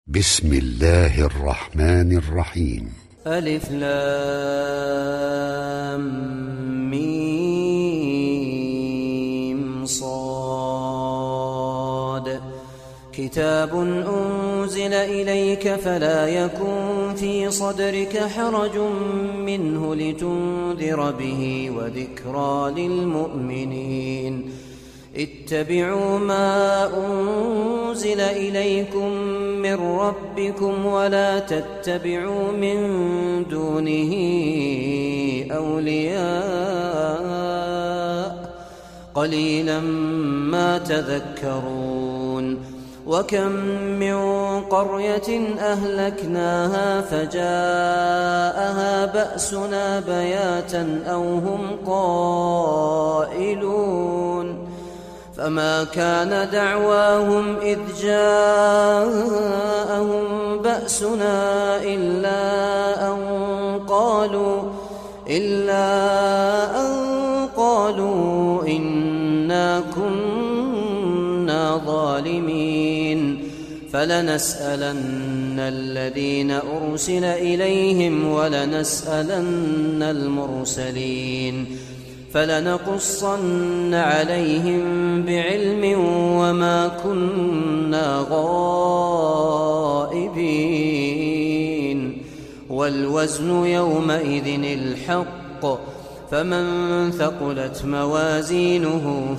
بسم الله الرحمن الرحيم. ألف لام ميم صاد. كتاب أنزل إليك فلا يكن في صدرك حرج منه لتنذر به وذكرى للمؤمنين. اتبعوا ما أنزل إليكم من ربكم ولا تتبعوا من دونه أولياء قليلا ما تذكرون. وكم من قرية أهلكناها فجاءها بأسنا بياتا أو هم قائلون. فما كان دعواهم إذ جاءهم بأسنا إلا أن قالوا إنا كنا ظالمين. فلنسألن الذين أرسل إليهم ولنسألن المرسلين. فلنقصن عليهم بعلم وما كنا غائبين. والوزن يومئذ الحق. فمن ثقلت موازينه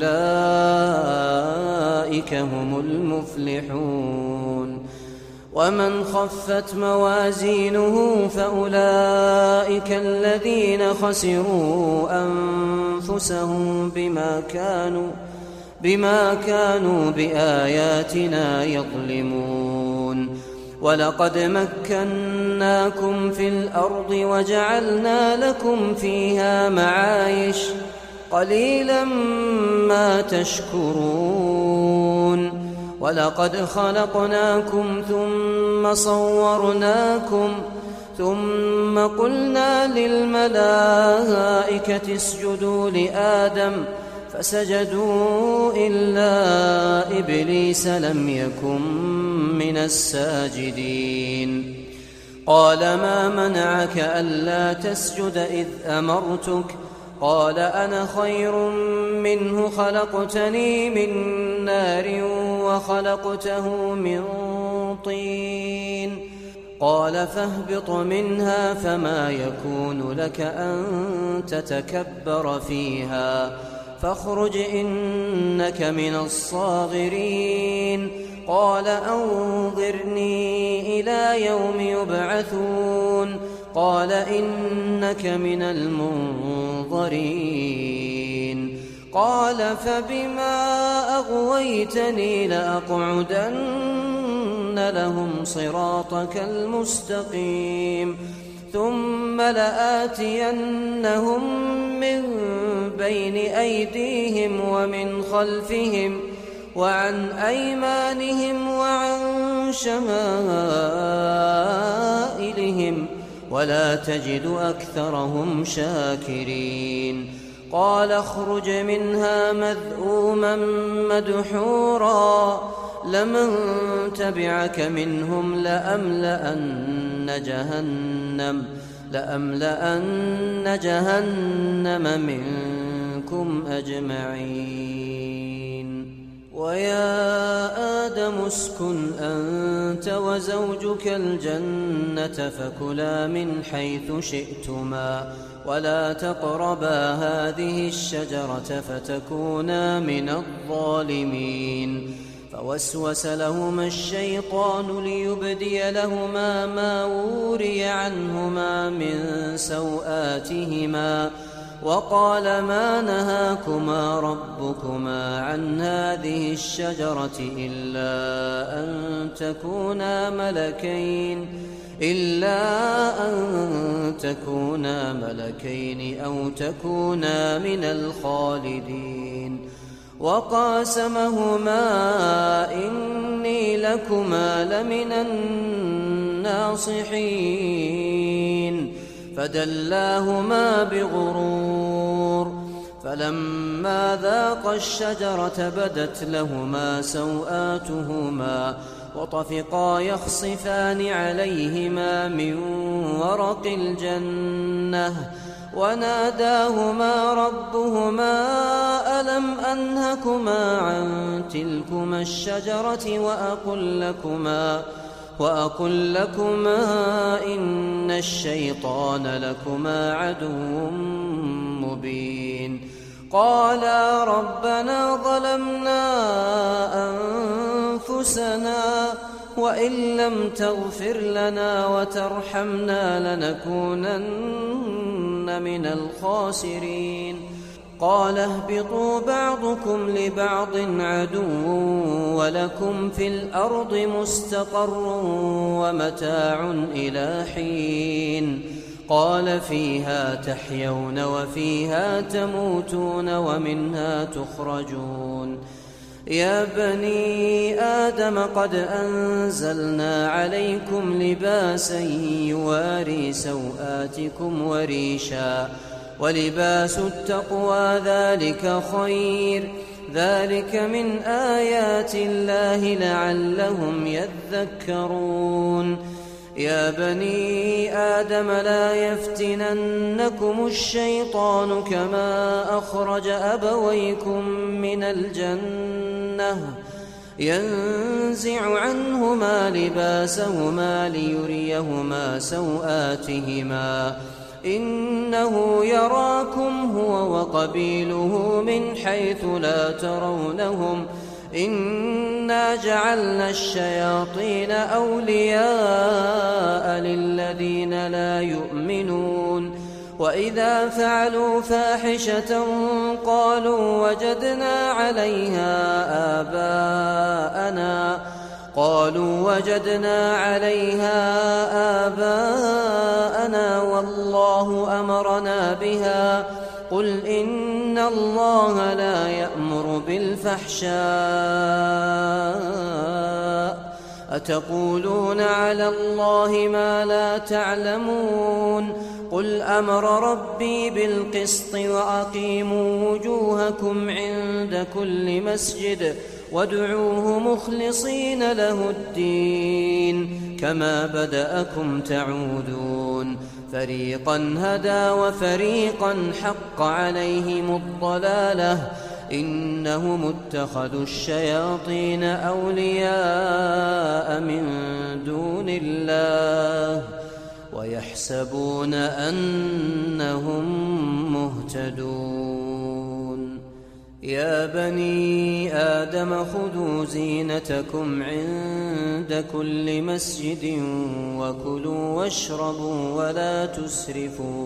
فأولئك هم المفلحون. ومن خفت موازينه فأولئك الذين خسروا أنفسهم بما كانوا بآياتنا يظلمون. ولقد مكناكم في الأرض وجعلنا لكم فيها معايش قليلا ما تشكرون. ولقد خلقناكم ثم صورناكم ثم قلنا للملائكة اسجدوا لآدم فسجدوا إلا إبليس لم يكن من الساجدين. قال ما منعك ألا تسجد إذ أمرتك؟ قال أنا خير منه خلقتني من نار وخلقته من طين. قال فاهبط منها فما يكون لك أن تتكبر فيها فاخرج إنك من الصاغرين. قال أنظرني إلى يوم يبعثون. قال إنك من المنظرين. قال فبما أغويتني لأقعدن لهم صراطك المستقيم ثم لآتينهم من بين أيديهم ومن خلفهم وعن أيمانهم وعن شمائلهم ولا تجد أكثرهم شاكرين. قال اخرج منها مذءوما مدحورا لمن تبعك منهم لأملأن جهنم منكم أجمعين. ويا آدم اسكن أنت وزوجك الجنة فكلا من حيث شئتما ولا تقربا هذه الشجرة فتكونا من الظالمين. فوسوس لهما الشيطان ليبدي لهما ما وري عنهما من سوآتهما وقال ما نهاكما ربكما عن هذه الشجرة إلا أن تكونا ملكين أو تكونا من الخالدين. وقاسمهما إني لكما لمن الناصحين. فدلاهما بغرور فلما ذاقا الشجرة بدت لهما سوآتهما وطفقا يخصفان عليهما من ورق الجنة وناداهما ربهما ألم أنهكما عن تلكما الشجرة وأقل لكما إن الشيطان لكما عدو مبين قالا ربنا ظلمنا أنفسنا وإن لم تغفر لنا وترحمنا لنكونن من الخاسرين قال اهبطوا بعضكم لبعض عدو ولكم في الأرض مستقر ومتاع إلى حين قال فيها تحيون وفيها تموتون ومنها تخرجون يا بني آدم قد أنزلنا عليكم لباسا يواري سوآتكم وريشا ولباس التقوى ذلك خير ذلك من آيات الله لعلهم يذكرون يا بني آدم لا يفتننكم الشيطان كما أخرج أبويكم من الجنة ينزع عنهما لباسهما ليريهما سوآتهما إنه يراكم هو وقبيله من حيث لا ترونهم إنا جعلنا الشياطين أولياء للذين لا يؤمنون وإذا فعلوا فاحشة قالوا وجدنا عليها آباءنا والله أمرنا بها قل إن الله لا يأمر بالفحشاء أتقولون على الله ما لا تعلمون قل أمر ربي بالقسط وأقيموا وجوهكم عند كل مسجد وادعوه مخلصين له الدين كما بدأكم تعودون فريقا هدى وفريقا حق عليهم الضلالة إنهم اتخذوا الشياطين أولياء من دون الله ويحسبون أنهم مهتدون يا بني آدم خذوا زينتكم عند كل مسجد وكلوا واشربوا ولا تسرفوا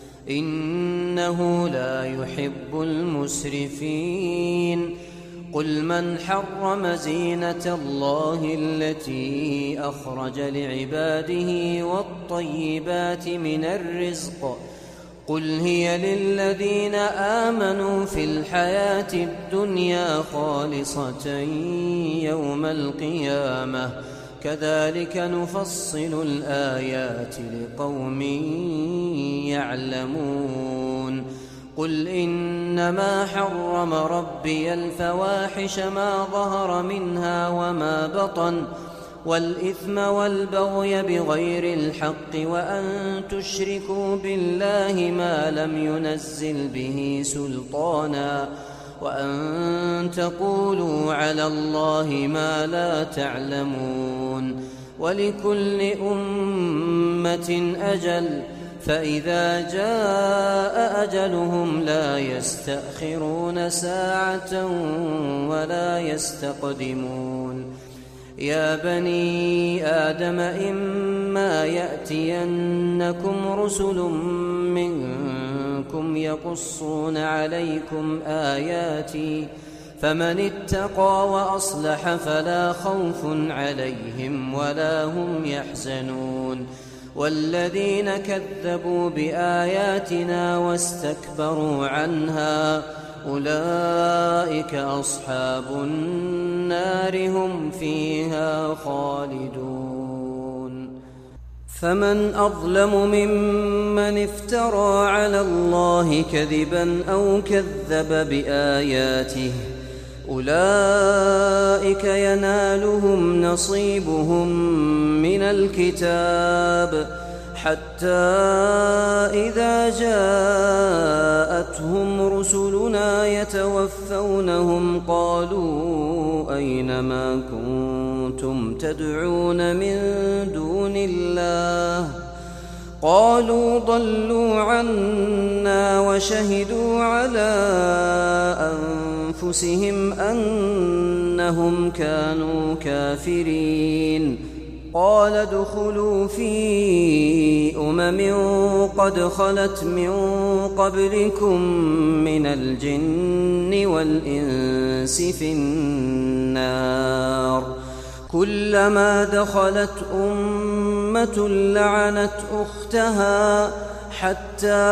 إنه لا يحب المسرفين قل من حرم زينة الله التي أخرج لعباده والطيبات من الرزق قل هي للذين آمنوا في الحياة الدنيا خالصة يوم القيامة كذلك نفصل الآيات لقوم يعلمون قل إنما حرم ربي الفواحش ما ظهر منها وما بطن والإثم والبغي بغير الحق وأن تشركوا بالله ما لم ينزل به سلطانا وأن تقولوا على الله ما لا تعلمون ولكل أمة أجل فإذا جاء أجلهم لا يستأخرون ساعة ولا يستقدمون يا بني آدم إما يأتينكم رسل منكم يقصون عليكم آياتي فمن اتقى وأصلح فلا خوف عليهم ولا هم يحزنون والذين كذبوا بآياتنا واستكبروا عنها أولئك أصحاب النار هم فيها خالدون فمن أظلم ممن افترى على الله كذبا أو كذب بآياته أولئك ينالهم نصيبهم من الكتاب حتى إذا جاءتهم رسلنا يتوفونهم قالوا أين ما كنتم تدعون من دون الله قالوا ضلوا عنا وشهدوا على أنفسهم أنهم كانوا كافرين قال ادخلوا في قد خلت من قبلكم من الجن والإنس في النار كلما دخلت أمة لعنت أختها حتى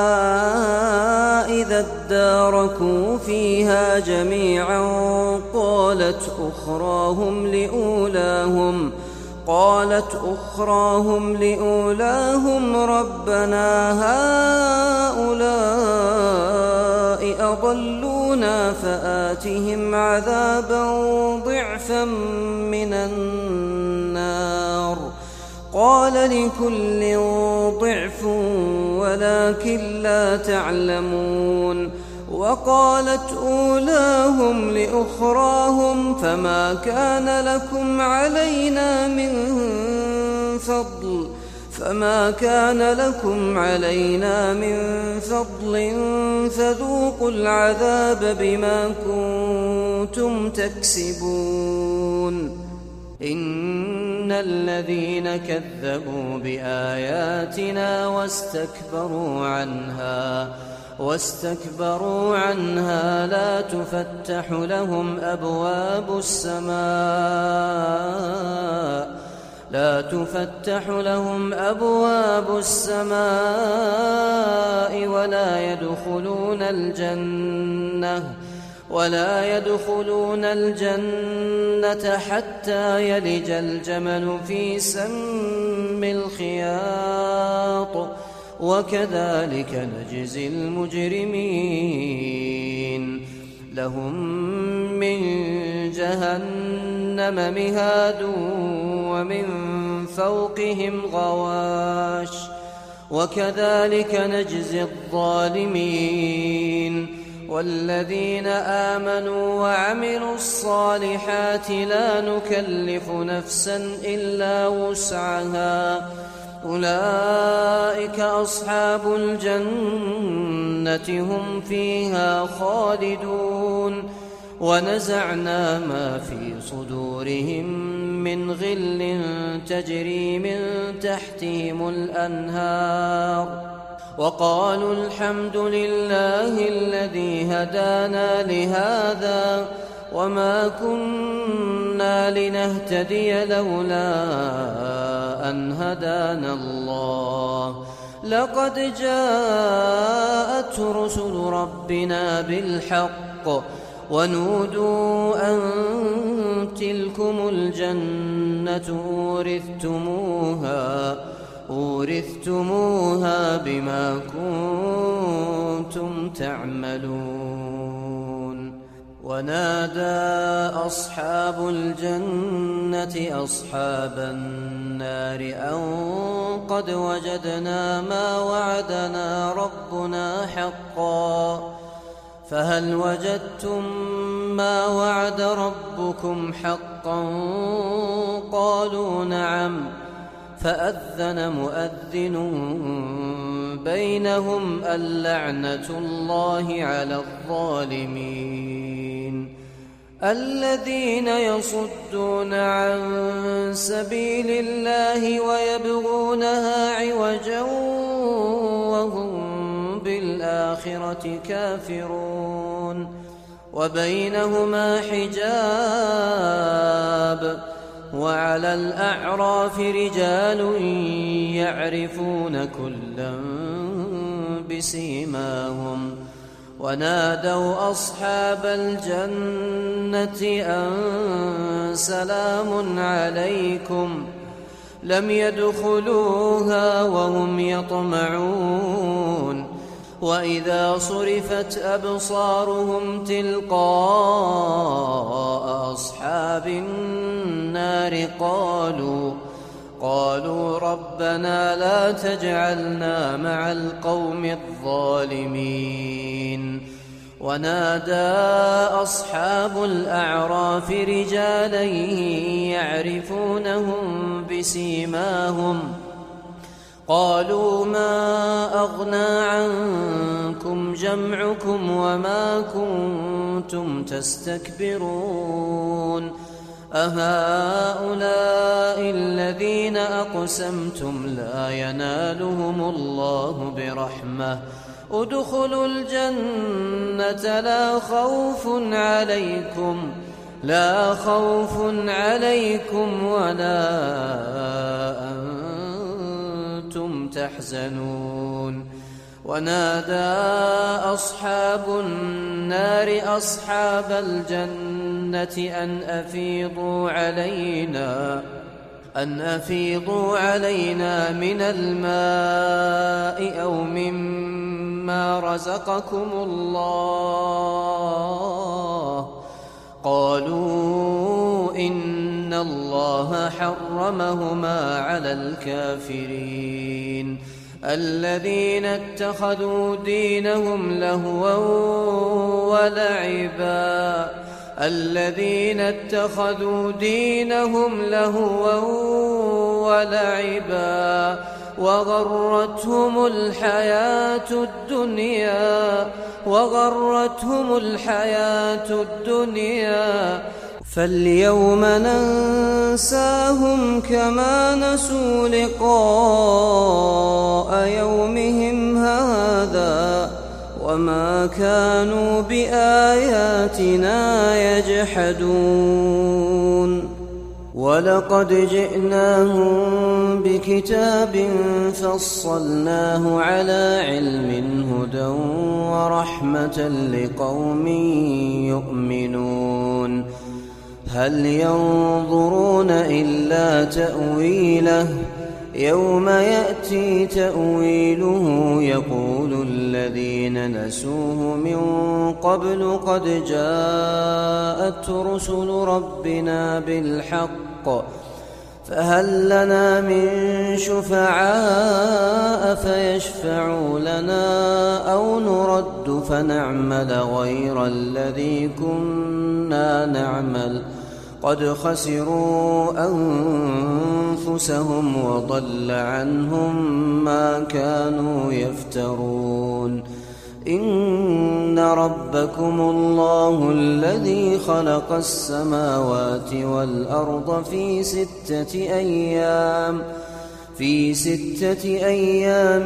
إذا اداركوا فيها جميعا قالت أخراهم لأولاهم ربنا هؤلاء أضلونا فآتهم عذابا ضعفا من النار قال لكل ضعف ولكن لا تعلمون وقالت أولاهم لأخراهم فما كان لكم علينا من فضل فذوقوا العذاب بما كنتم تكسبون إن الذين كذبوا بآياتنا واستكبروا عنها لا تفتح لهم أبواب السماء ولا يدخلون الجنة حتى يلج الجمل في سم الخياط وكذلك نجزي المجرمين لهم من جهنم مهاد ومن فوقهم غواش وكذلك نجزي الظالمين والذين آمنوا وعملوا الصالحات لا نكلف نفسا إلا وسعها أولئك أصحاب الجنة هم فيها خالدون ونزعنا ما في صدورهم من غل تجري من تحتهم الأنهار وقالوا الحمد لله الذي هدانا لهذا وما كنا لنهتدي لولا أن هدانا الله لقد جاءت رسل ربنا بالحق ونودوا أن تلكم الجنة أورثتموها بما كنتم تعملون ونادى أصحاب الجنة أصحاب النار أن قد وجدنا ما وعدنا ربنا حقا فهل وجدتم ما وعد ربكم حقا قالوا نعم فأذن مؤذن بينهم اللعنة الله على الظالمين الذين يصدون عن سبيل الله ويبغونها عوجا وهم بالآخرة كافرون وبينهما حجاب وعلى الأعراف رجال يعرفون كلا بسيماهم ونادوا أصحاب الجنة أن سلام عليكم لم يدخلوها وهم يطمعون وإذا صرفت أبصارهم تلقاء أصحاب النار قالوا ربنا لا تجعلنا مع القوم الظالمين. ونادى أصحاب الأعراف رجالا يعرفونهم بسيماهم قالوا ما أغنى عنكم جمعكم وما كنتم تستكبرون أهؤلاء الذين أقسمتم لا ينالهم الله برحمة ادخلوا الجنة لا خوف عليكم ولا أنتم تحزنون. ونادى أصحاب النار أصحاب الجنة أن أفيضوا علينا من الماء أو مما رزقكم الله قالوا إن الله حرمهما على الكافرين الذين اتخذوا دينهم لهوا ولعبا وغرتهم الحياة الدنيا فاليوم ننساهم كما نسوا لقاء يومهم هذا وما كانوا بآياتنا يجحدون. ولقد جئناهم بكتاب فصلناه على علم هدى ورحمة لقوم يؤمنون. هل ينظرون إلا تأويله يوم يأتي تأويله يقول الذين نسوه من قبل قد جاءت رسل ربنا بالحق فهل لنا من شفعاء فيشفعوا لنا أو نرد فنعمل غير الذي كنا نعمل قد خسروا أنفسهم وضل عنهم ما كانوا يفترون. إن ربكم الله الذي خلق السماوات والأرض في 6 أيام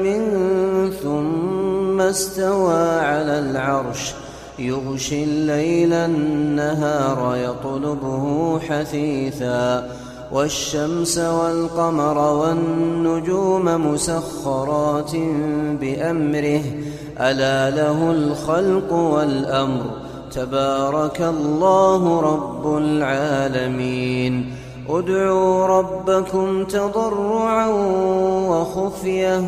ثم استوى على العرش يغشي الليل النهار يطلبه حثيثا والشمس والقمر والنجوم مسخرات بأمره ألا له الخلق والأمر تبارك الله رب العالمين. ادعوا ربكم تضرعا وخفية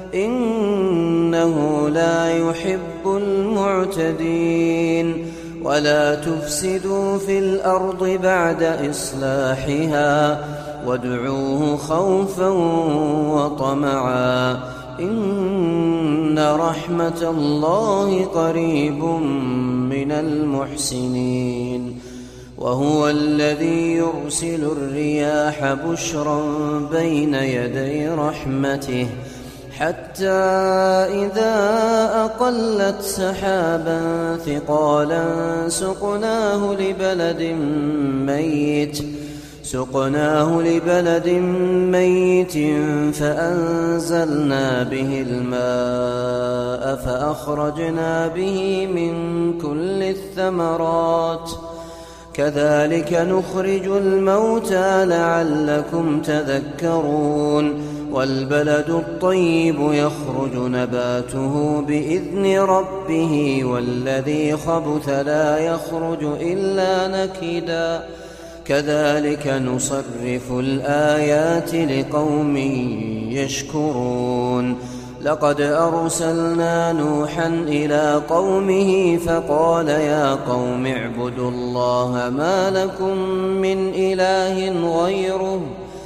إنه لا يحب المعتدين. ولا تفسدوا في الأرض بعد إصلاحها وادعوه خوفا وطمعا إن رحمة الله قريب من المحسنين. وهو الذي يرسل الرياح بشرا بين يدي رحمته حتى إذا أقلت سحابا ثقالا سقناه لبلد ميت فأنزلنا به الماء فأخرجنا به من كل الثمرات كذلك نخرج الموتى لعلكم تذكرون. والبلد الطيب يخرج نباته بإذن ربه والذي خبث لا يخرج إلا نكدا كذلك نصرف الآيات لقوم يشكرون. لقد أرسلنا نوحا إلى قومه فقال يا قوم اعبدوا الله ما لكم من إله غيره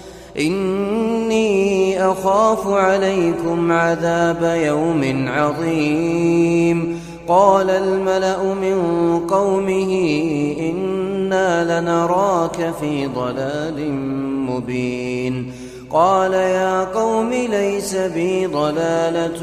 إني أخاف عليكم عذاب يوم عظيم. قال الملأ من قومه إنا لنراك في ضلال مبين. قال يا قوم ليس بي ضلالة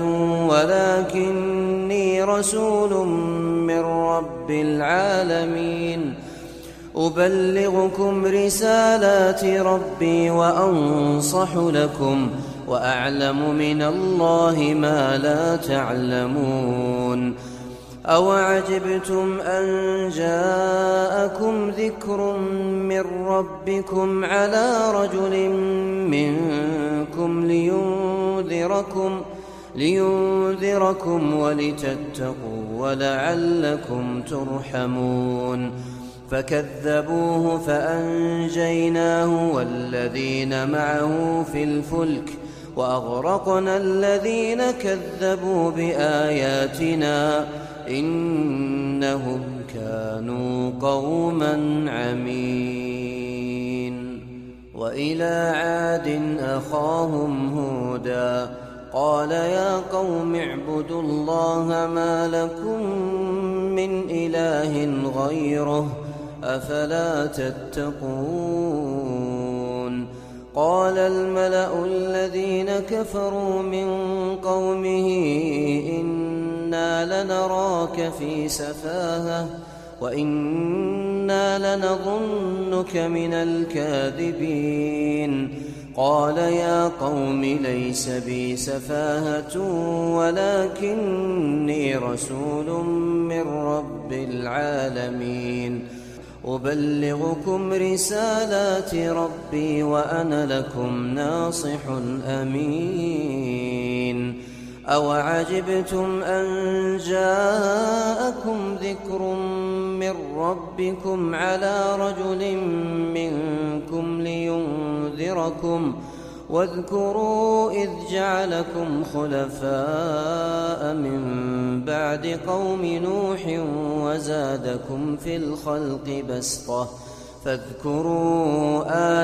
ولكني رسول من رب العالمين أبلغكم رسالات ربي وأنصح لكم وأعلم من الله ما لا تعلمون. أوعجبتم أن جاءكم ذكر من ربكم على رجل منكم لينذركم ولتتقوا ولعلكم ترحمون. فكذبوه فأنجيناه والذين معه في الفلك وأغرقنا الذين كذبوا بآياتنا إنهم كانوا قوما عمين. وإلى عاد أخاهم هودا قال يا قوم اعبدوا الله ما لكم من إله غيره أفلا تتقون. قال الملأ الذين كفروا من قومه إنا لنراك في سفاهة وإنا لنظنك من الكاذبين. قال يا قوم ليس بي سفاهة ولكني رسول من رب العالمين أبلغكم رسالات ربي وأنا لكم ناصح أمين. أوعجبتم أن جاءكم ذكر من ربكم على رجل منكم لينذركم واذكروا إذ جعلكم خلفاء من بعد قوم نوح وزادكم في الخلق بسطة فاذكروا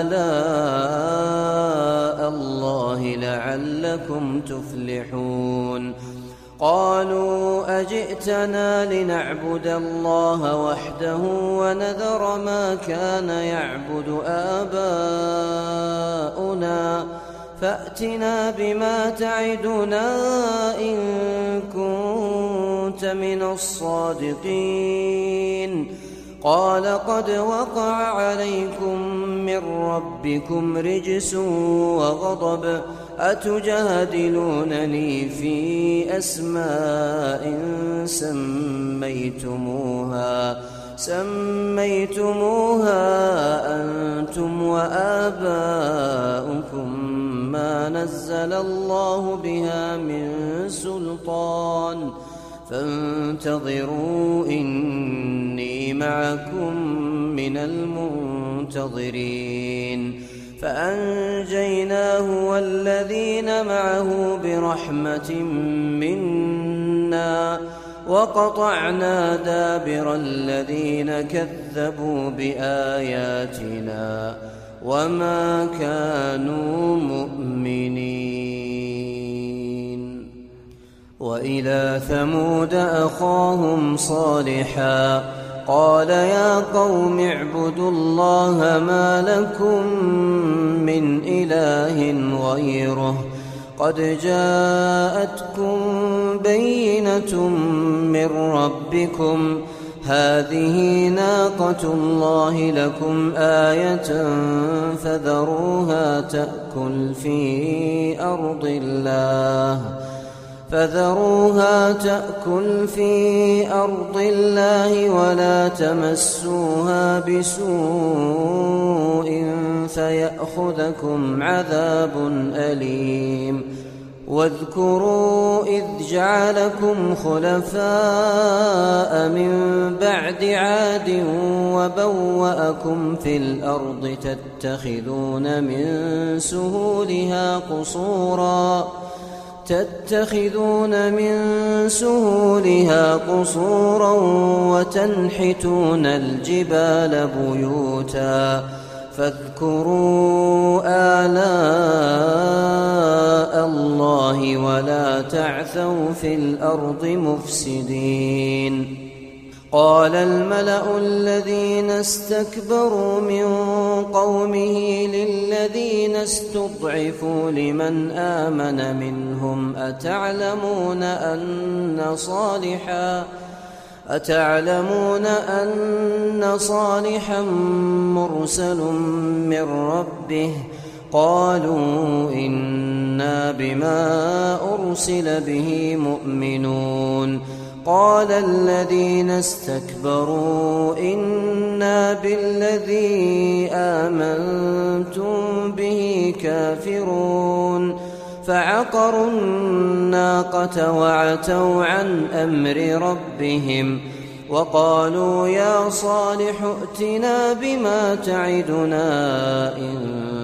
آلاء الله لعلكم تفلحون. قالوا أجئتنا لنعبد الله وحده ونذر ما كان يعبد آباؤنا فأتنا بما تعدنا إن كنت من الصادقين. قال قد وقع عليكم من ربكم رجس وغضب أتجادلونني في أسماء سميتموها أنتم وآباؤكم ما نزل الله بها من سلطان فانتظروا إني معكم من المنتظرين. فأنجيناه والذين معه برحمة منا وقطعنا دابر الذين كذبوا بآياتنا وما كانوا مؤمنين. وإلى ثمود أخاهم صالحا قال يا قوم اعبدوا الله ما لكم من إله غيره قد جاءتكم بينة من ربكم هذه ناقة الله لكم آية فذروها تأكل في أرض الله ولا تمسوها بسوء فيأخذكم عذاب أليم. واذكروا إذ جعلكم خلفاء من بعد عاد وبوأكم في الأرض تتخذون من سهولها قصورا وتنحتون الجبال بيوتا فاذكروا آلاء الله ولا تعثوا في الأرض مفسدين. قال الملأ الذين استكبروا من قومه للذين استضعفوا لمن آمن منهم أتعلمون أن صالحا مرسل من ربه؟ قالوا إنا بما أرسل به مؤمنون. قال الذين استكبروا إنا بالذي آمنتم به كافرون. فعقروا الناقة وعتوا عن أمر ربهم وقالوا يا صالح ائتنا بما تعدنا إن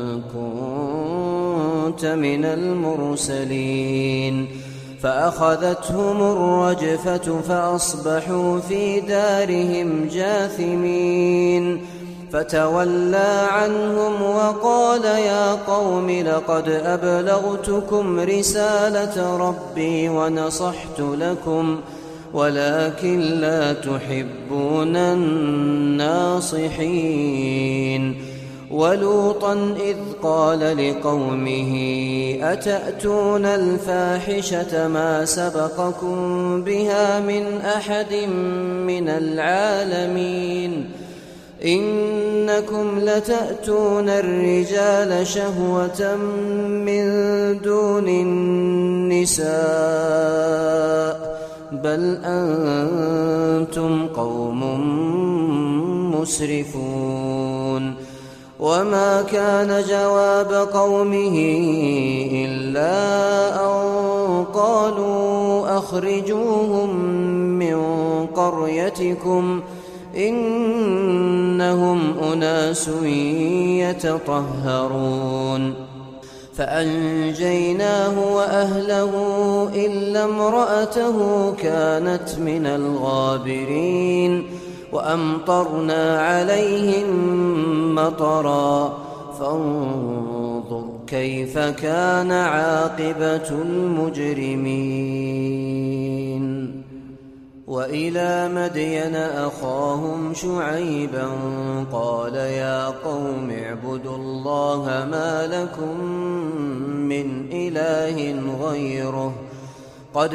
كنت من المرسلين. فأخذتهم الرجفة فأصبحوا في دارهم جاثمين. فتولى عنهم وقال يا قوم لقد أبلغتكم رسالة ربي ونصحت لكم ولكن لا تحبون الناصحين. ولوطا إذ قال لقومه أتأتون الفاحشة ما سبقكم بها من أحد من العالمين إنكم لتأتون الرجال شهوة من دون النساء بل أنتم قوم مسرفون. وما كان جواب قومه إلا أن قالوا أخرجوهم من قريتكم إنهم أناس يتطهرون. فأنجيناه وأهله إلا امرأته كانت من الغابرين. وأمطرنا عليهم مطرا فانظر كيف كان عاقبة المجرمين. وإلى مدين أخاهم شعيبا قال يا قوم اعبدوا الله ما لكم من إله غيره قد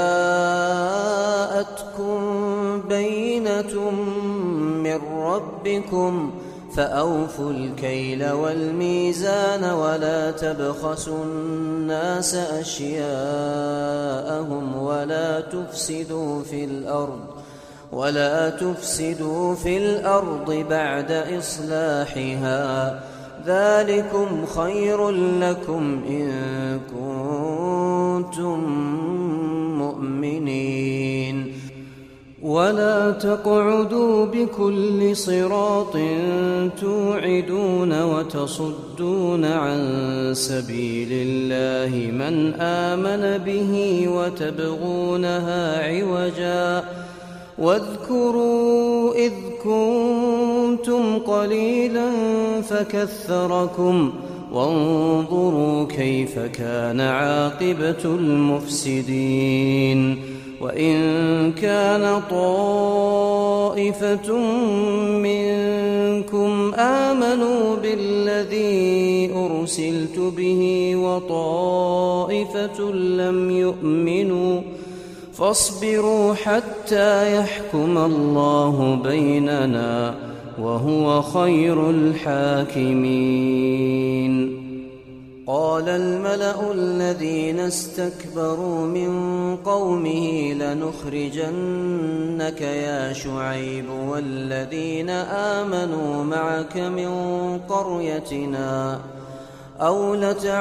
جاءتكم بينة من ربكم فأوفوا الكيل والميزان ولا تبخسوا الناس أشياءهم ولا تفسدوا في الأرض بعد إصلاحها ذلكم خير لكم إن كنتم مؤمنين. ولا تقعدوا بكل صراط توعدون وتصدون عن سبيل الله من آمن به وتبغونها عوجا واذكروا إذ كنتم قليلا فكثركم وانظروا كيف كان عاقبة المفسدين. وإن كان طائفة منكم آمنوا بالذي أرسلت به وطائفة لم يؤمنوا فاصبروا حتى يحكم الله بيننا وهو خير الحاكمين. قال الملأ الذين استكبروا من قومه لنخرجنك يا شعيب والذين آمنوا معك من قريتنا أو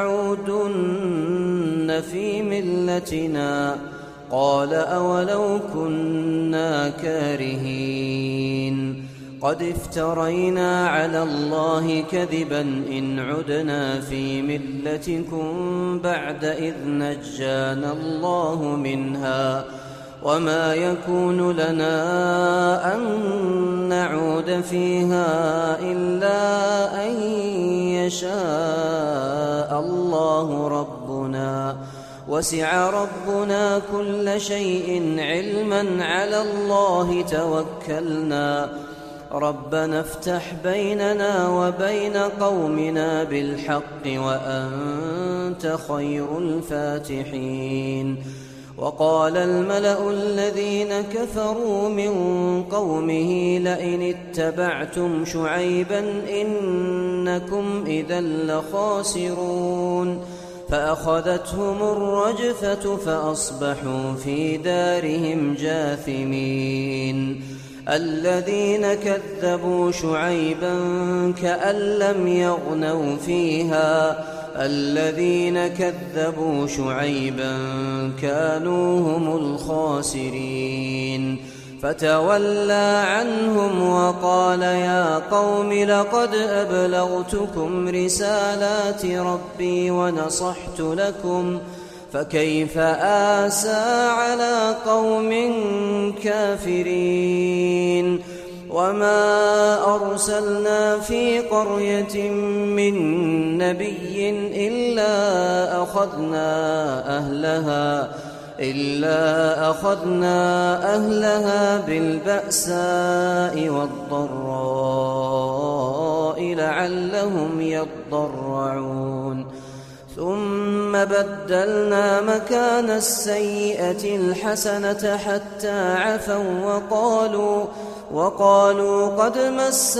لتعودن في ملتنا قال أولو كنا كارهين. قد افترينا على الله كذبا إن عدنا في ملتكم بعد إذ نجانا الله منها وما يكون لنا أن نعود فيها إلا أن يشاء الله ربنا وسع ربنا كل شيء علما على الله توكلنا ربنا افتح بيننا وبين قومنا بالحق وأنت خير الفاتحين وقال الملأ الذين كفروا من قومه لئن اتبعتم شعيبا إنكم إذا لخاسرون فأخذتهم الرجفة فأصبحوا في دارهم جاثمين الذين كذبوا شعيبا كأن لم يغنوا فيها الذين كذبوا شعيبا كانوا هم الخاسرين فتولى عنهم وقال يا قوم لقد أبلغتكم رسالات ربي ونصحت لكم فكيف آسى على قوم كافرين وما أرسلنا في قرية من نبي إلا أخذنا أهلها بالبأساء والضراء لعلهم يضرعون ثم بدلنا مكان السيئة الحسنة حتى عفوا وقالوا قد مس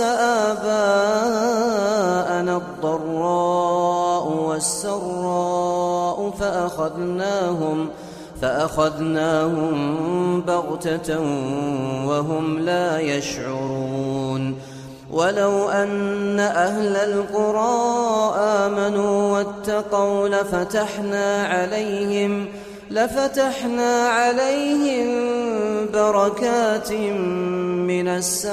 آباءنا الضراء والسراء فأخذناهم بغتة وهم لا يشعرون ولو أن أهل القرى آمنوا واتقوا لفتحنا عليهم بركات من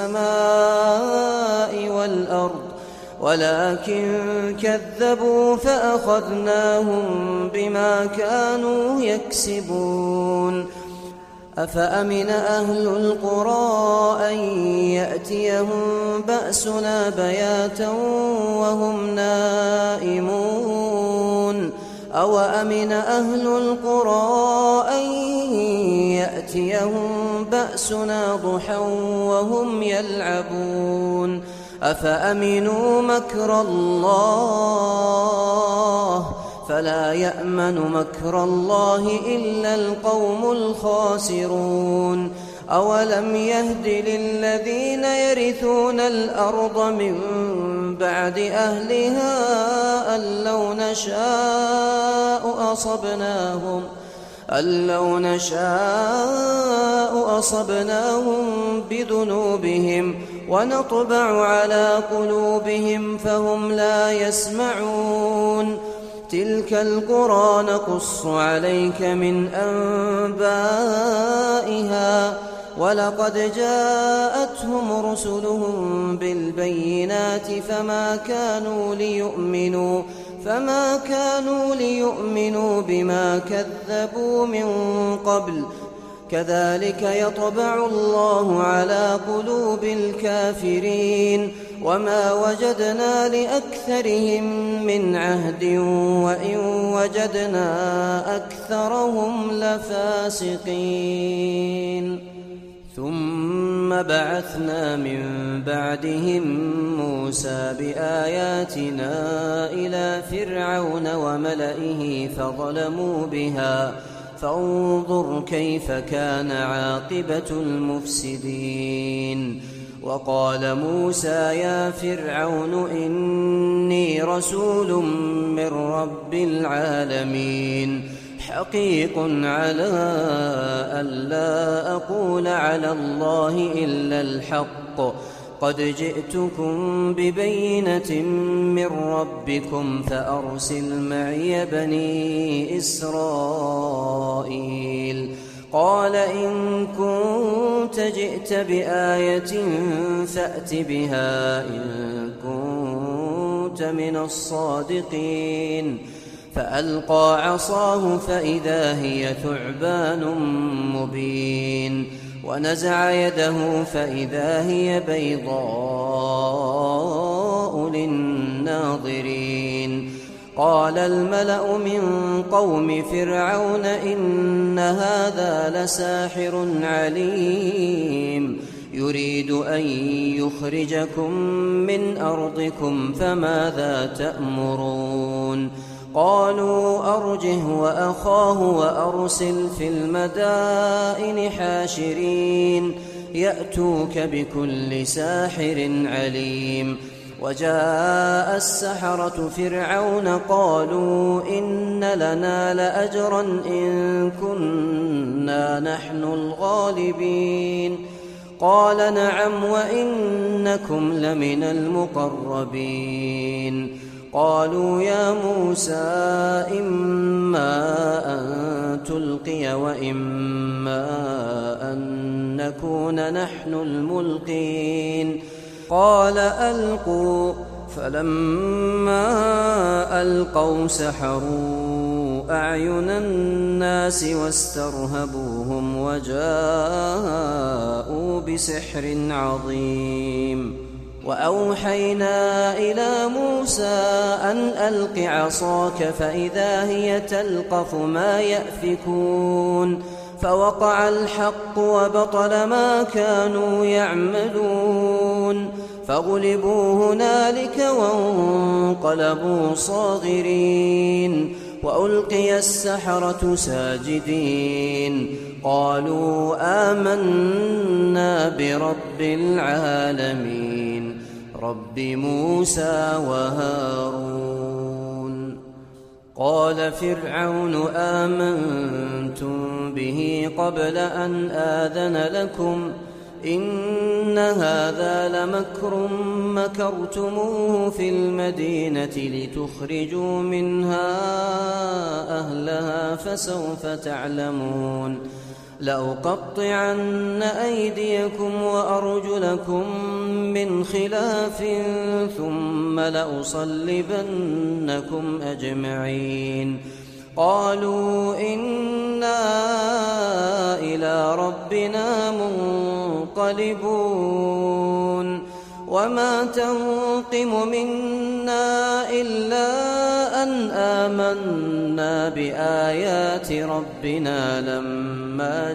السماء والأرض ولكن كذبوا فأخذناهم بما كانوا يكسبون أفأمن أهل القرى أن يأتيهم بأسنا بياتا وهم نائمون أو أمن أهل القرى أن يأتيهم بأسنا ضحى وهم يلعبون أفأمنوا مكر الله فلا يأمن مكر الله إلا القوم الخاسرون أولم يهد للذين يرثون الأرض من بعد أهلها أن لو نشاء أصبناهم بذنوبهم ونطبع على قلوبهم فهم لا يسمعون تلك القرى نقص عليك من أنبائها ولقد جاءتهم رسلهم بالبينات فما كانوا ليؤمنوا بما كذبوا من قبل كذلك يطبع الله على قلوب الكافرين وما وجدنا لأكثرهم من عهد وإن وجدنا أكثرهم لفاسقين ثم بعثنا من بعدهم موسى بآياتنا إلى فرعون وملئه فظلموا بها فانظر كيف كان عاقبة المفسدين وقال موسى يا فرعون إني رسول من رب العالمين حقيق على ألا أقول على الله إلا الحق قد جئتكم ببينة من ربكم فأرسل معي بني إسرائيل قال إن كنت كنت جئت بآية فأت بها إن كنت من الصادقين. فألقى عصاه فإذا هي ثعبان مبين، ونزع يده فإذا هي بيضاء للناظرين. قال الملأ من قوم فرعون إن هذا لساحر عليم يريد أن يخرجكم من أرضكم فماذا تأمرون؟ قالوا أرجه وأخاه وأرسل في المدائن حاشرين يأتوك بكل ساحر عليم. وجاء السحرة فرعون قالوا إن لنا لأجرا إن كنا نحن الغالبين. قال نعم وإنكم لمن المقربين. قالوا يا موسى إما أن تلقي وإما أن نكون نحن الملقين. قال ألقوا. فلما ألقوا سحروا أعين الناس واسترهبوهم وجاءوا بسحر عظيم. وأوحينا إلى موسى أن ألق عصاك فإذا هي تلقف ما يأفكون. فوقع الحق وبطل ما كانوا يعملون. فغلبوا هنالك وانقلبوا صاغرين. وألقي السحرة ساجدين قالوا آمنا برب العالمين رب موسى وهارون. قال فرعون آمنتم به قبل أن آذن لكم إن هذا لمكر مكرتموه في المدينة لتخرجوا منها أهلها فسوف تعلمون. لأقطعن أيديكم وأرجلكم من خلاف ثم لأصلبنكم أجمعين. قالوا إنا إلى ربنا منقلبون. وما تنقم منا إلا أن آمنا بآيات ربنا لما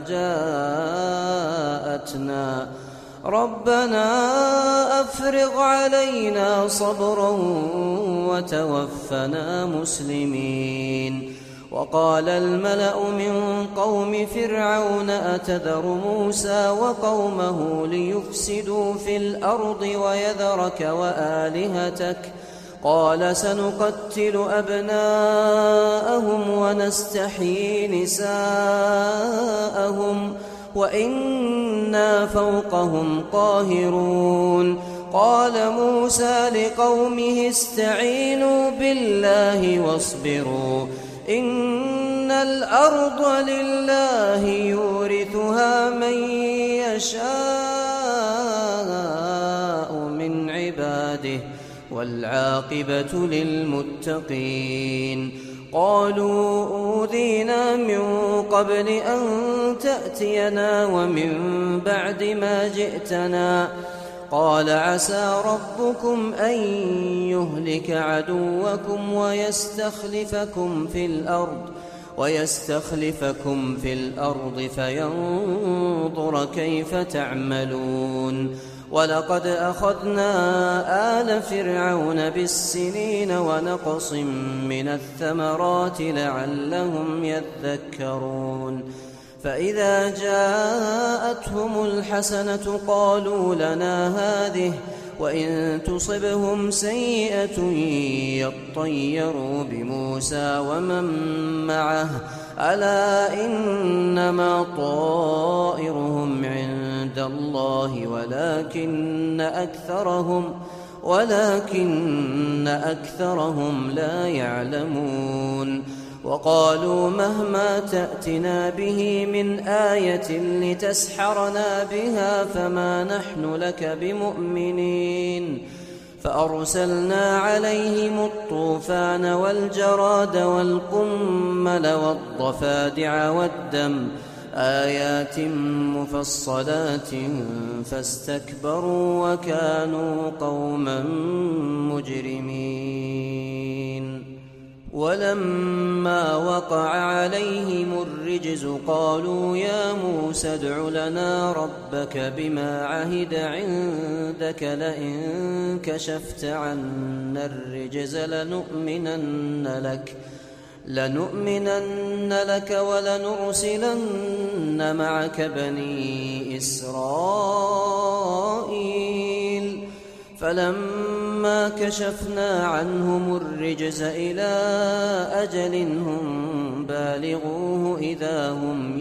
جاءتنا. ربنا أفرغ علينا صبرا وتوفنا مسلمين. وقال الملأ من قوم فرعون أتذر موسى وقومه ليفسدوا في الأرض ويذرك وآلهتك؟ قال سنقتل أبناءهم ونستحيي نساءهم وإنا فوقهم قاهرون. قال موسى لقومه استعينوا بالله واصبروا إن الأرض لله يورثها من يشاء من عباده والعاقبة للمتقين. قالوا أوذينا من قبل أن تأتينا ومن بعد ما جئتنا. قال عسى ربكم أن يهلك عدوكم ويستخلفكم في الأرض فينظر كيف تعملون. ولقد أخذنا آل فرعون بالسنين ونقص من الثمرات لعلهم يذكرون. فإذا جاءتهم الحسنة قالوا لنا هذه وإن تصبهم سيئة يطيروا بموسى ومن معه ألا إنما طائرهم عند الله ولكن أكثرهم لا يعلمون. وقالوا مهما تأتنا به من آية لتسحرنا بها فما نحن لك بمؤمنين فأرسلنا عليهم الطوفان والجراد والقمل والضفادع والدم آيات مفصلات فاستكبروا وكانوا قوما مجرمين ولما وقع عليهم الرجز قالوا يا موسى ادع لنا ربك بما عهد عندك لئن كشفت عنا الرجز لنؤمنن لك ولنرسلن معك بني إسرائيل فلما كشفنا عنهم الرجز إلى أجل هم بالغوه إذا هم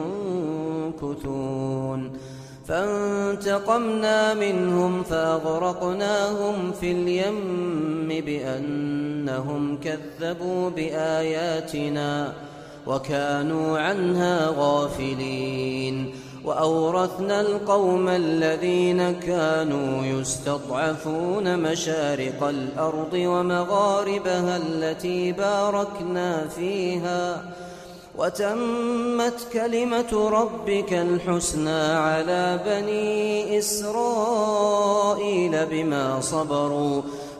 ينكثون فانتقمنا منهم فأغرقناهم في اليم بأنهم كذبوا بآياتنا وكانوا عنها غافلين وأورثنا القوم الذين كانوا يستضعفون مشارق الأرض ومغاربها التي باركنا فيها وتمت كلمة ربك الحسنى على بني إسرائيل بما صبروا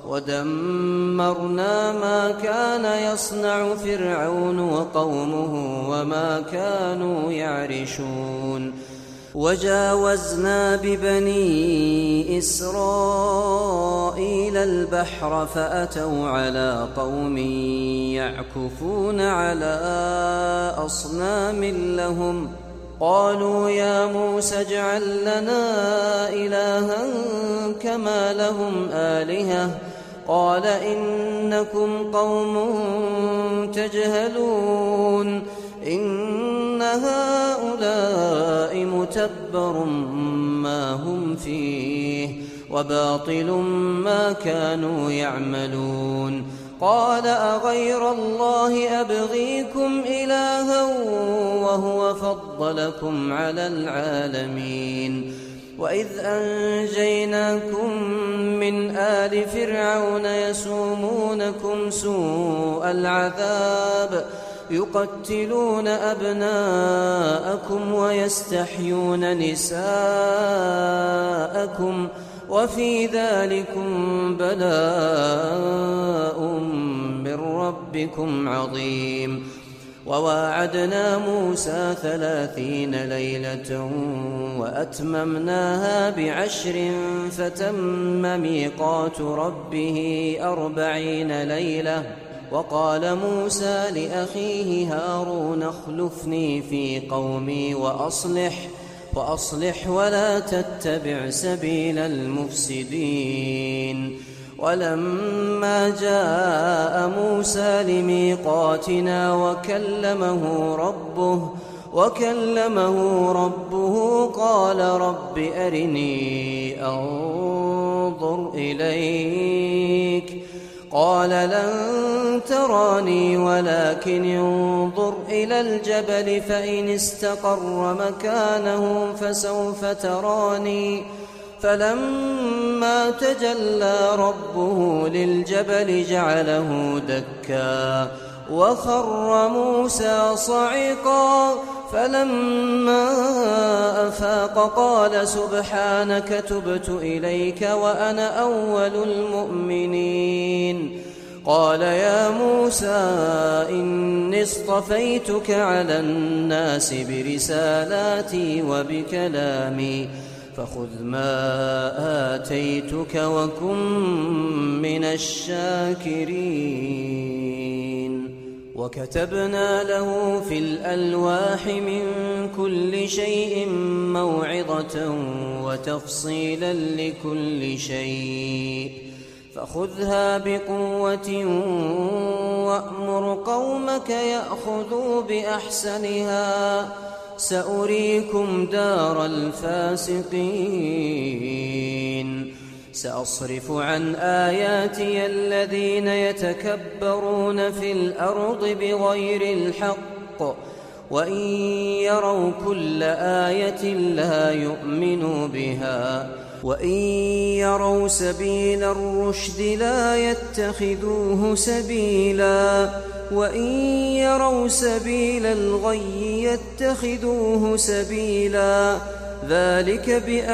ودمرنا ما كان يصنع فرعون وقومه وما كانوا يعرشون وجاوزنا ببني إسرائيل البحر فأتوا على قوم يعكفون على أصنام لهم قالوا يا موسى اجعل لنا إلها كما لهم آلهة قال إنكم قوم تجهلون إن هؤلاء متبر ما هم فيه وباطل ما كانوا يعملون قال أغير الله أبغيكم إلها وهو فضلكم على العالمين وإذ أنجيناكم من آل فرعون يسومونكم سوء العذاب يقتلون أبناءكم ويستحيون نساءكم وفي ذلكم بلاء من ربكم عظيم وواعدنا موسى 30 ليلة وأتممناها ب10 فتم ميقات ربه 40 ليلة وقال موسى لأخيه هارون اخلفني في قومي وأصلح ولا تتبع سبيل المفسدين ولما جاء موسى لميقاتنا وكلمه ربه قال رب أرني أنظر إليك قال لن تراني ولكن انظر إلى الجبل فإن استقر مكانه فسوف تراني فلما تجلى ربه للجبل جعله دكا وخر موسى صعقا فلما أفاق قال سبحانك تبت إليك وأنا أول المؤمنين قال يا موسى إني اصطفيتك على الناس برسالاتي وبكلامي فخذ ما آتيتك وكن من الشاكرين وكتبنا له في الألواح من كل شيء موعظة وتفصيلا لكل شيء فخذها بقوة وأمر قومك يأخذوا بأحسنها سأريكم دار الفاسقين سأصرف عن آياتي الذين يتكبرون في الأرض بغير الحق وإن يروا كل آية لا يؤمنوا بها وإن يروا سبيل الرشد لا يتخذوه سبيلا وإن يروا سبيل الغي يتخذوه سبيلا ذلك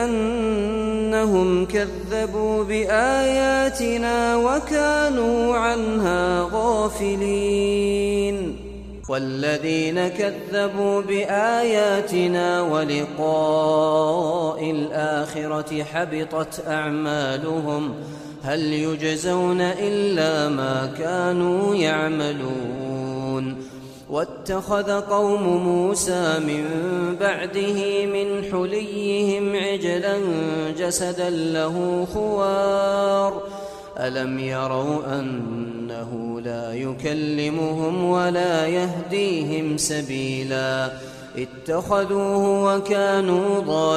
بأنهم كذبوا بآياتنا وكانوا عنها غافلين والذين كذبوا بآياتنا ولقاء الآخرة حبطت أعمالهم هل يجزون إلا ما كانوا يعملون واتخذ قوم موسى من بعده من حليهم عجلا جسدا له خوار ألم يروا أنه لا يكلمهم ولا يهديهم سبيلا اتخذوه وكانوا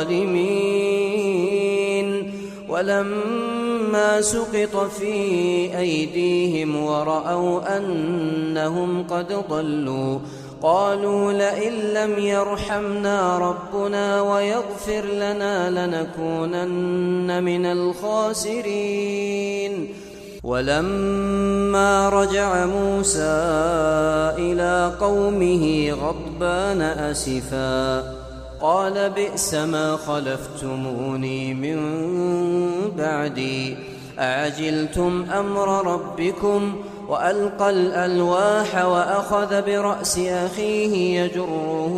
ظالمين ولما سقط في أيديهم ورأوا أنهم قد ضلوا قالوا لئن لم يرحمنا ربنا ويغفر لنا لنكونن من الخاسرين ولما رجع موسى إلى قومه غضبان أسفا قال بئس ما خلفتموني من بعدي أعجلتم أمر ربكم وألقى الألواح وأخذ برأس أخيه يجره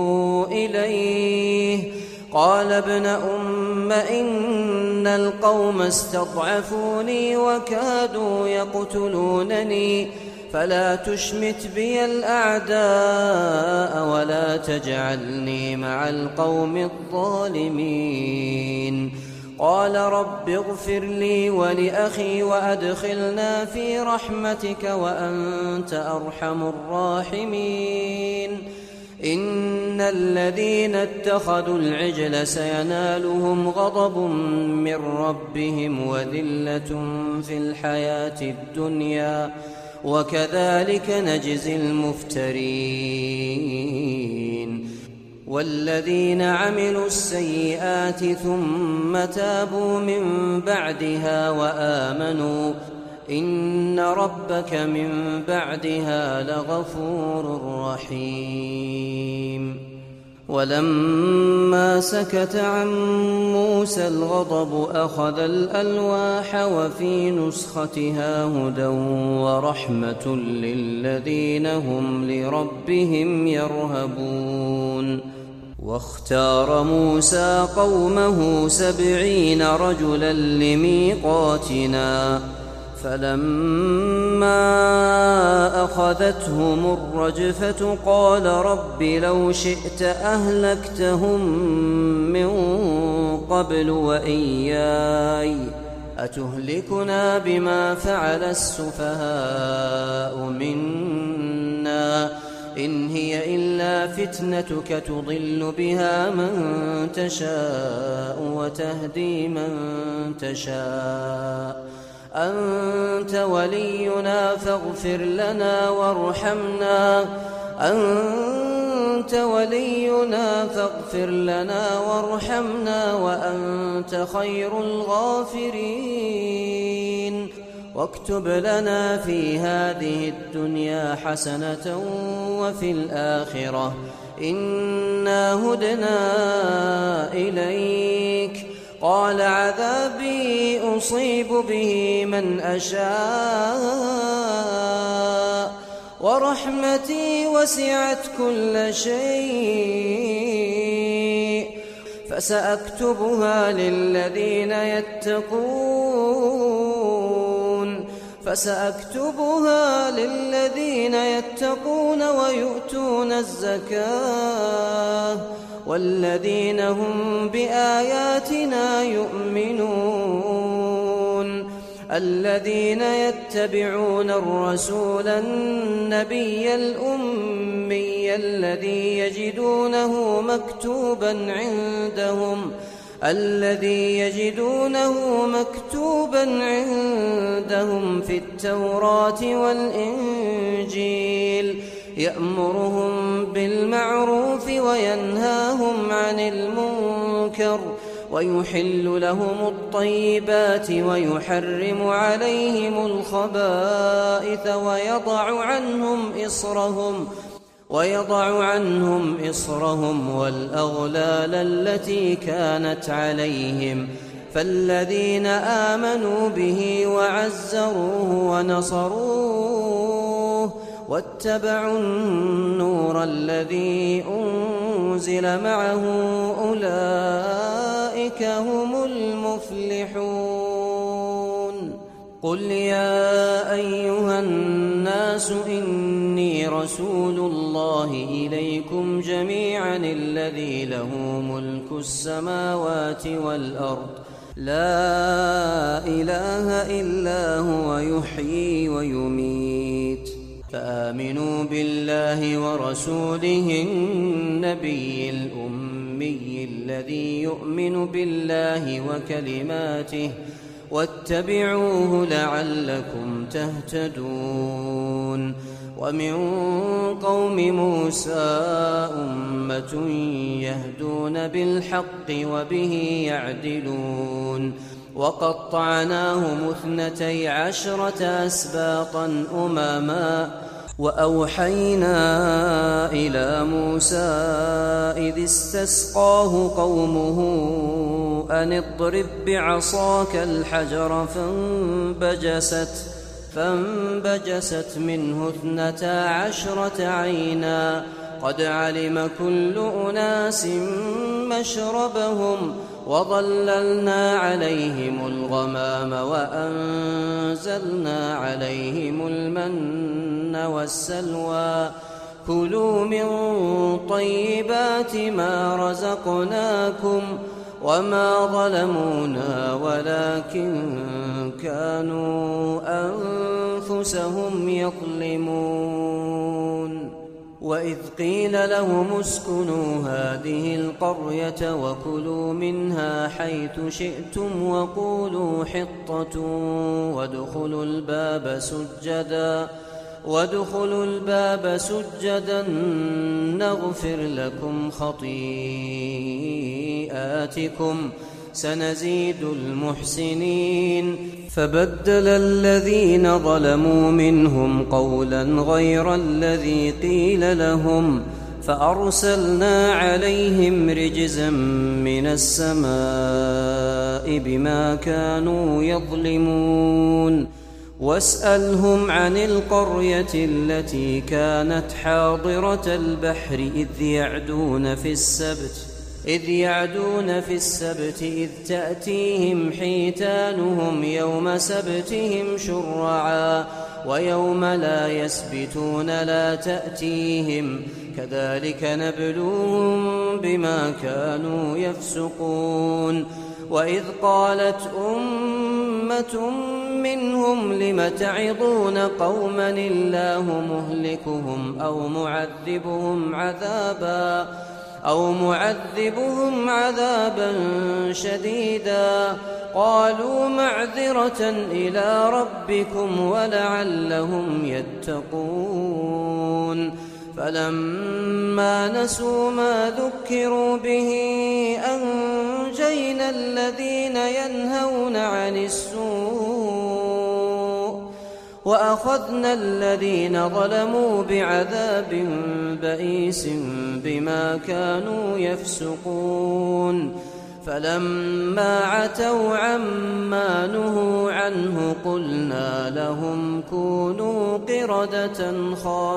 إليه قال ابن أم إن القوم استضعفوني وكادوا يقتلونني فلا تشمت بي الأعداء ولا تجعلني مع القوم الظالمين قال رب اغفر لي ولأخي وأدخلنا في رحمتك وأنت أرحم الراحمين إن الذين اتخذوا العجل سينالهم غضب من ربهم وذلة في الحياة الدنيا وكذلك نجزي المفترين والذين عملوا السيئات ثم تابوا من بعدها وآمنوا إن ربك من بعدها لغفور رحيم ولما سكت عن موسى الغضب أخذ الألواح وفي نسختها هدى ورحمة للذين هم لربهم يرهبون واختار موسى قومه 70 رجلا لميقاتنا فلما أخذتهم الرجفة قال رب لو شئت أهلكتهم من قبل وإياي أتهلكنا بما فعل السفهاء منا إن هي إلا فتنتك تضل بها من تشاء وتهدي من تشاء أنت ولينا فاغفر لنا وارحمنا وأنت خير الغافرين واكتب لنا في هذه الدنيا حسنة وفي الآخرة إنا هدنا إليك قال عذابي أصيب به من أشاء ورحمتي وسعت كل شيء فسأكتبها للذين يتقون ويؤتون الزكاة والذين هم بآياتنا يؤمنون الذين يتبعون الرسول النبي الأمي الذي يجدونه مكتوبا الذي يجدونه مكتوبا عندهم في التوراة والإنجيل يأمرهم بالمعروف وينهاهم عن المنكر ويحل لهم الطيبات ويحرم عليهم الخبائث ويضع عنهم إصرهم والأغلال التي كانت عليهم فالذين آمنوا به وعزروه ونصروه واتبعوا النور الذي أنزل معه أولئك هم المفلحون. قل يا أيها الناس إني رسول الله إليكم جميعا الذي له ملك السماوات والأرض لا إله إلا هو يحيي ويميت فآمنوا بالله ورسوله النبي الأمي الذي يؤمن بالله وكلماته واتبعوه لعلكم تهتدون. ومن قوم موسى أمة يهدون بالحق وبه يعدلون وقطعناهم 12 أسباطا أمما وأوحينا إلى موسى إذ استسقاه قومه أن اضرب بعصاك الحجر فانبجست منه 12 عينا قد علم كل أناس مشربهم وظللنا عليهم الغمام وأنزلنا عليهم المن والسلوى كلوا من طيبات ما رزقناكم وما ظلمونا ولكن كانوا أنفسهم يظلمون. وإذ قيل لهم اسكنوا هذه القرية وكلوا منها حيث شئتم وقولوا حطة وادخلوا الباب سجدا نغفر لكم خطيئاتكم سنزيد المحسنين. فبدل الذين ظلموا منهم قولا غير الذي قيل لهم فأرسلنا عليهم رجزا من السماء بما كانوا يظلمون. واسألهم عن القرية التي كانت حاضرة البحر إذ يعدون في السبت إذ تأتيهم حيتانهم يوم سبتهم شرعا ويوم لا يسبتون لا تأتيهم كذلك نبلوهم بما كانوا يفسقون. وإذ قالت أمة منهم لم تعظون قوما الله مهلكهم أو معذبهم عذابا شديدا قالوا معذرة إلى ربكم ولعلهم يتقون. فلما نسوا ما ذكروا به أنجينا الذين ينهون عن السوء وأخذنا الذين ظلموا بعذاب بئيس بما كانوا يفسقون. فلما عتوا عما نهوا عنه قلنا لهم كونوا قردة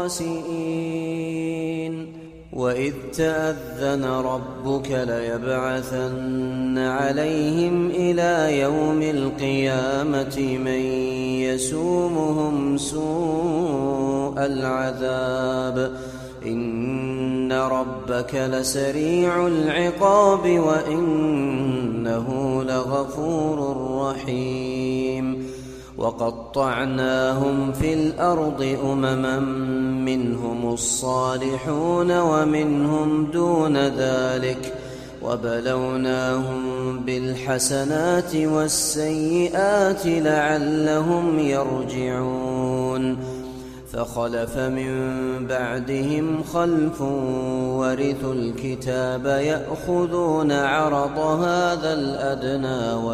خاسئين. وإذ تأذن ربك ليبعثن عليهم إلى يوم القيامة من يسومهم سوء العذاب إن ربك لسريع العقاب وإنه لغفور رحيم. وقطعناهم في الأرض أمما منهم الصالحون ومنهم دون ذلك وبلوناهم بالحسنات والسيئات لعلهم يرجعون فخلف من بعدهم خلف ورثوا الكتاب يأخذون عرض هذا الأدنى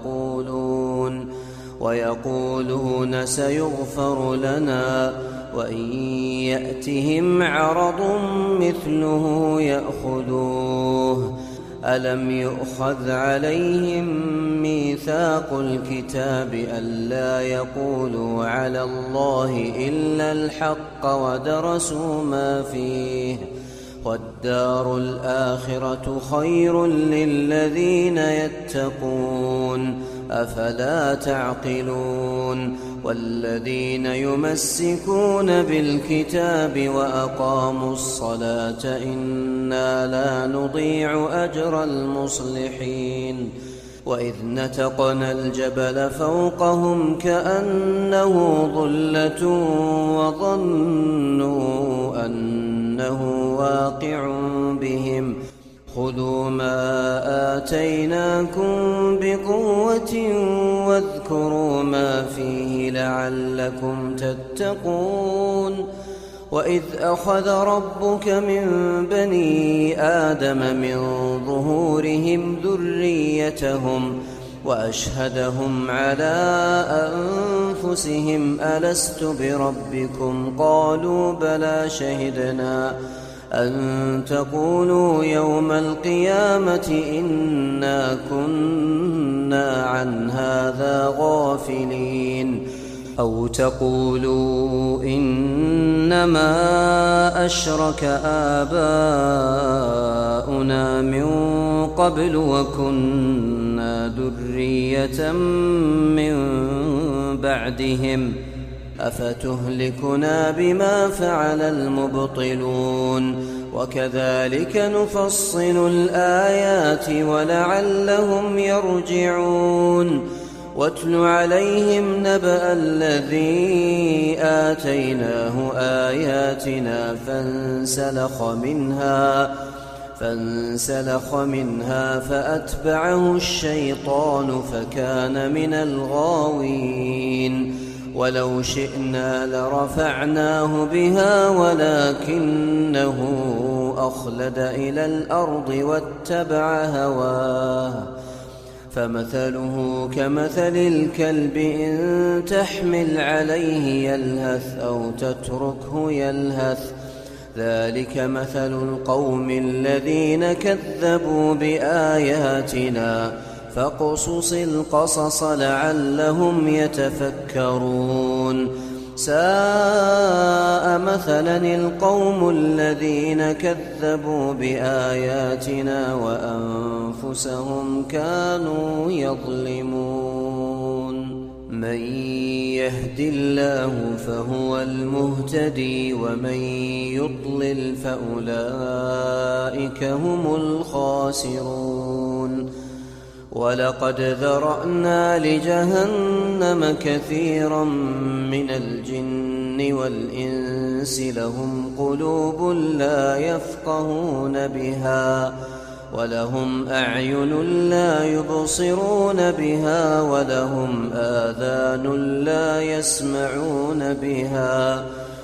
ويقولون سيغفر لنا وإن يأتهم عرض مثله يأخذوه ألم يؤخذ عليهم ميثاق الكتاب ألا يقولوا على الله إلا الحق ودرسوا ما فيه والدار الآخرة خير للذين يتقون أفلا تعقلون والذين يمسكون بالكتاب وأقاموا الصلاة إنا لا نضيع أجر المصلحين وإذ نتقنا الجبل فوقهم كأنه ظلة وظنوا أنه واقع بهم خذوا ما آتيناكم بقوة واذكروا ما فيه لعلكم تتقون وإذ أخذ ربك من بني آدم من ظهورهم ذريتهم وأشهدهم على أنفسهم ألست بربكم قالوا بلى شهدنا أن تقولوا يوم القيامة إنا كنا عن هذا غافلين أو تقولوا إنما أشرك آباؤنا من قبل وكنا ذرية من بعدهم أفتهلكنا بما فعل المبطلون وكذلك نفصل الآيات ولعلهم يرجعون واتل عليهم نبأ الذي آتيناه آياتنا فانسلخ منها فأتبعه الشيطان فكان من الغاوين ولو شئنا لرفعناه بها ولكنه أخلد إلى الأرض واتبع هواه فمثله كمثل الكلب إن تحمل عليه يلهث أو تتركه يلهث ذلك مثل القوم الذين كذبوا بآياتنا فاقصص القصص لعلهم يتفكرون ساء مثلا القوم الذين كذبوا بآياتنا وأنفسهم كانوا يظلمون من يهد الله فهو المهتدي ومن يضلل فأولئك هم الخاسرون ولقد ذرأنا لجهنم كثيرا من الجن والإنس لهم قلوب لا يفقهون بها ولهم أعين لا يبصرون بها ولهم آذان لا يسمعون بها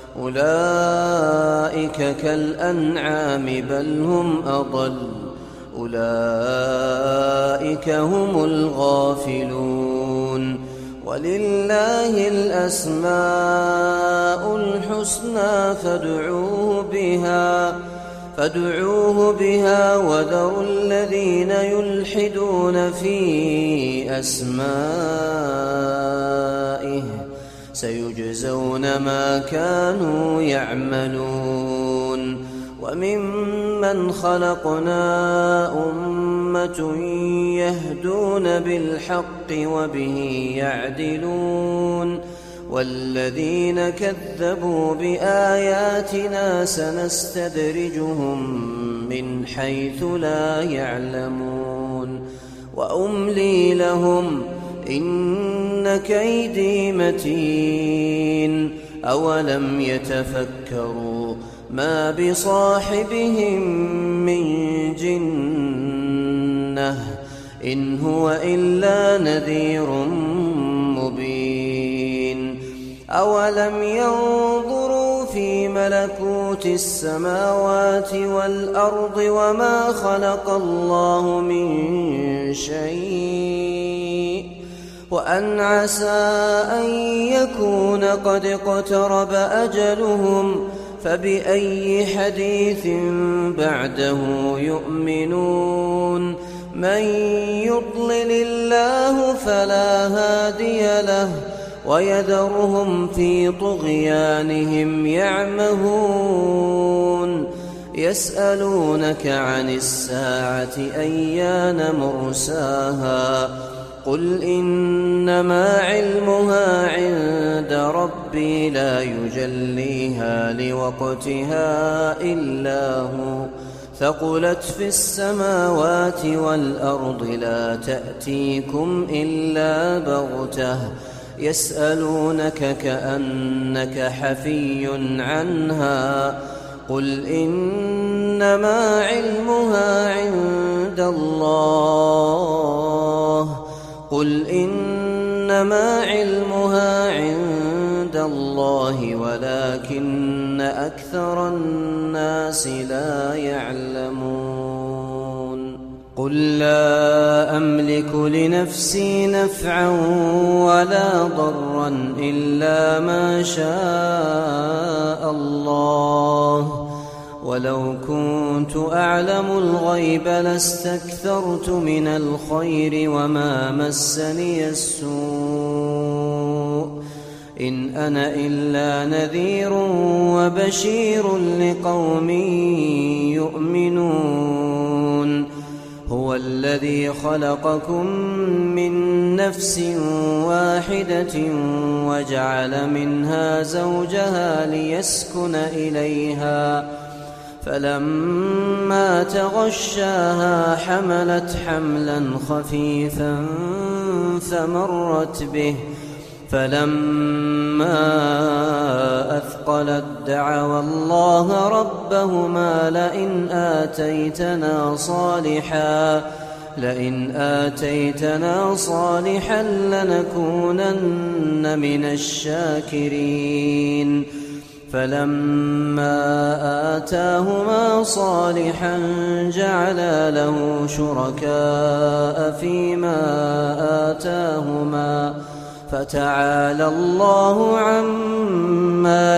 أولئك كالأنعام بل هم أضل أولئك هم الغافلون ولله الأسماء الحسنى فادعوه بها وذروا الذين يلحدون في أسمائه سيجزون ما كانوا يعملون وممن خلقنا أمة يهدون بالحق وبه يعدلون والذين كذبوا بآياتنا سنستدرجهم من حيث لا يعلمون وأملي لهم إن كيدي متين أولم يتفكروا ما بصاحبهم من جنة دونه إن هو إلا نذير مبين أولم ينظروا في ملكوت السماوات والأرض وما خلق الله من شيء وأن عسى أن يكون قد اقترب أجلهم فبأي حديث بعده يؤمنون من يضلل الله فلا هادي له ويذرهم في طغيانهم يعمهون يسألونك عن الساعة أيان مرساها قل إنما علمها عند ربي لا يجليها لوقتها إلا هو ثقلت في السماوات والأرض لا تأتيكم إلا بغتة يسألونك كأنك حفي عنها قل إنما علمها عند الله ولكن أكثر الناس لا يعلمون قل لا أملك لنفسي نفعا ولا ضرا إلا ما شاء الله ولو كنت أعلم الغيب لاستكثرت من الخير وما مسني السوء إن أنا إلا نذير وبشير لقوم يؤمنون هو الذي خلقكم من نفس واحدة وجعل منها زوجها ليسكن إليها فلما تغشاها حملت حملا خفيفا فمرت به فلما أثقلت دعوا الله ربهما لئن آتيتنا صالحا لنكونن من الشاكرين فلما آتاهما صالحا جعلا له شركاء فيما آتاهما فتعالى الله عما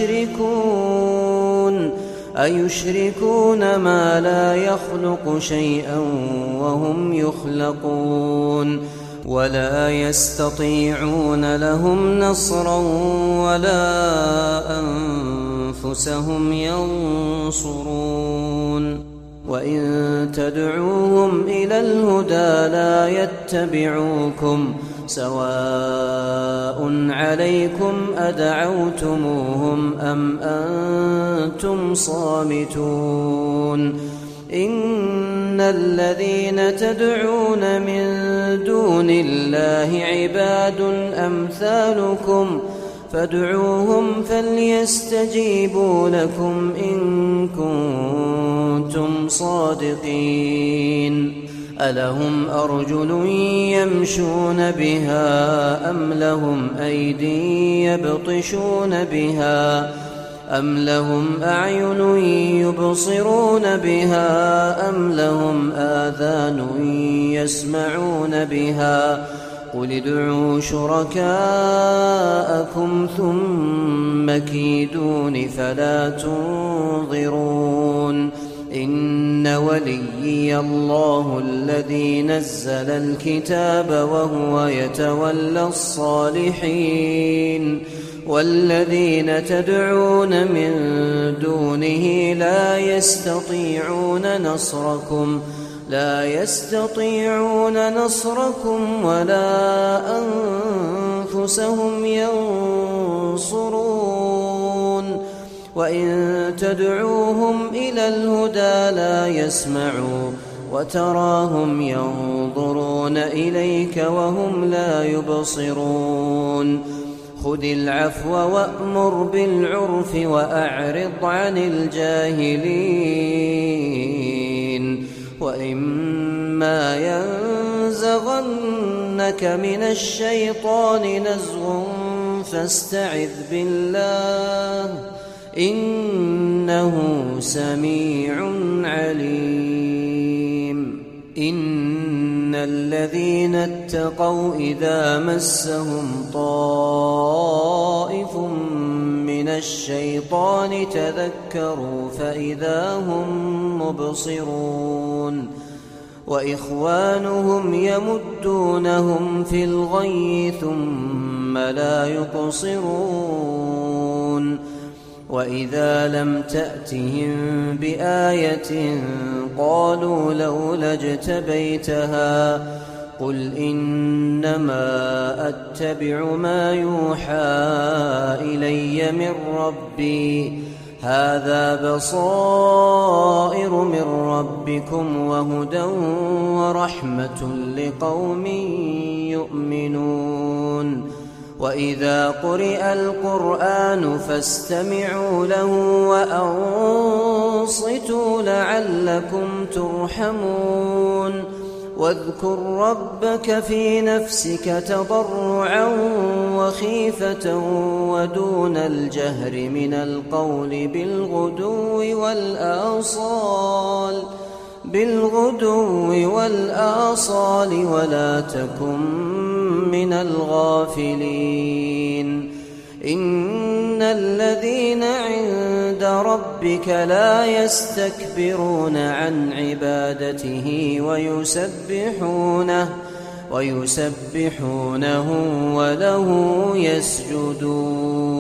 يشركون أيشركون ما لا يخلق شيئا وهم يخلقون ولا يستطيعون لهم نصرا ولا أنفسهم ينصرون وإن تدعوهم إلى الهدى لا يتبعوكم سواء عليكم أدعوتموهم أم أنتم صامتون إن الذين تدعون من دون الله عباد أمثالكم فادعوهم فليستجيبوا لكم إن كنتم صادقين ألهم أرجل يمشون بها أم لهم أيدي يبطشون بها أم لهم أعين يبصرون بها أم لهم آذان يسمعون بها قل ادعوا شركاءكم ثم كيدون فلا تنظرون إن وليي الله الذي نزل الكتاب وهو يتولى الصالحين والذين تدعون من دونه لا يستطيعون نصركم ولا أنفسهم ينصرون وإن تدعوهم إلى الهدى لا يسمعوا وتراهم ينظرون إليك وهم لا يبصرون خذ العفو وأمر بالعرف وأعرض عن الجاهلين وإما ينزغنك من الشيطان نزغ فاستعذ بالله إنه سميع عليم. إن الذين اتقوا إذا مسهم طائف من الشيطان تذكروا فإذا هم مبصرون وإخوانهم يمدونهم في الغي ثم لا يقصرون وإذا لم تأتهم بآية قالوا لولا اجتبيتها قل إنما أتبع ما يوحى إلي من ربي هذا بصائر من ربكم وهدى ورحمة لقوم يؤمنون. وإذا قرئ القرآن فاستمعوا له وأنصتوا لعلكم ترحمون. واذكر ربك في نفسك تضرعا وخيفة ودون الجهر من القول بالغدو والآصال ولا تكن من الغافلين. إن الذين عند ربك لا يستكبرون عن عبادته ويسبحونه وله يسجدون.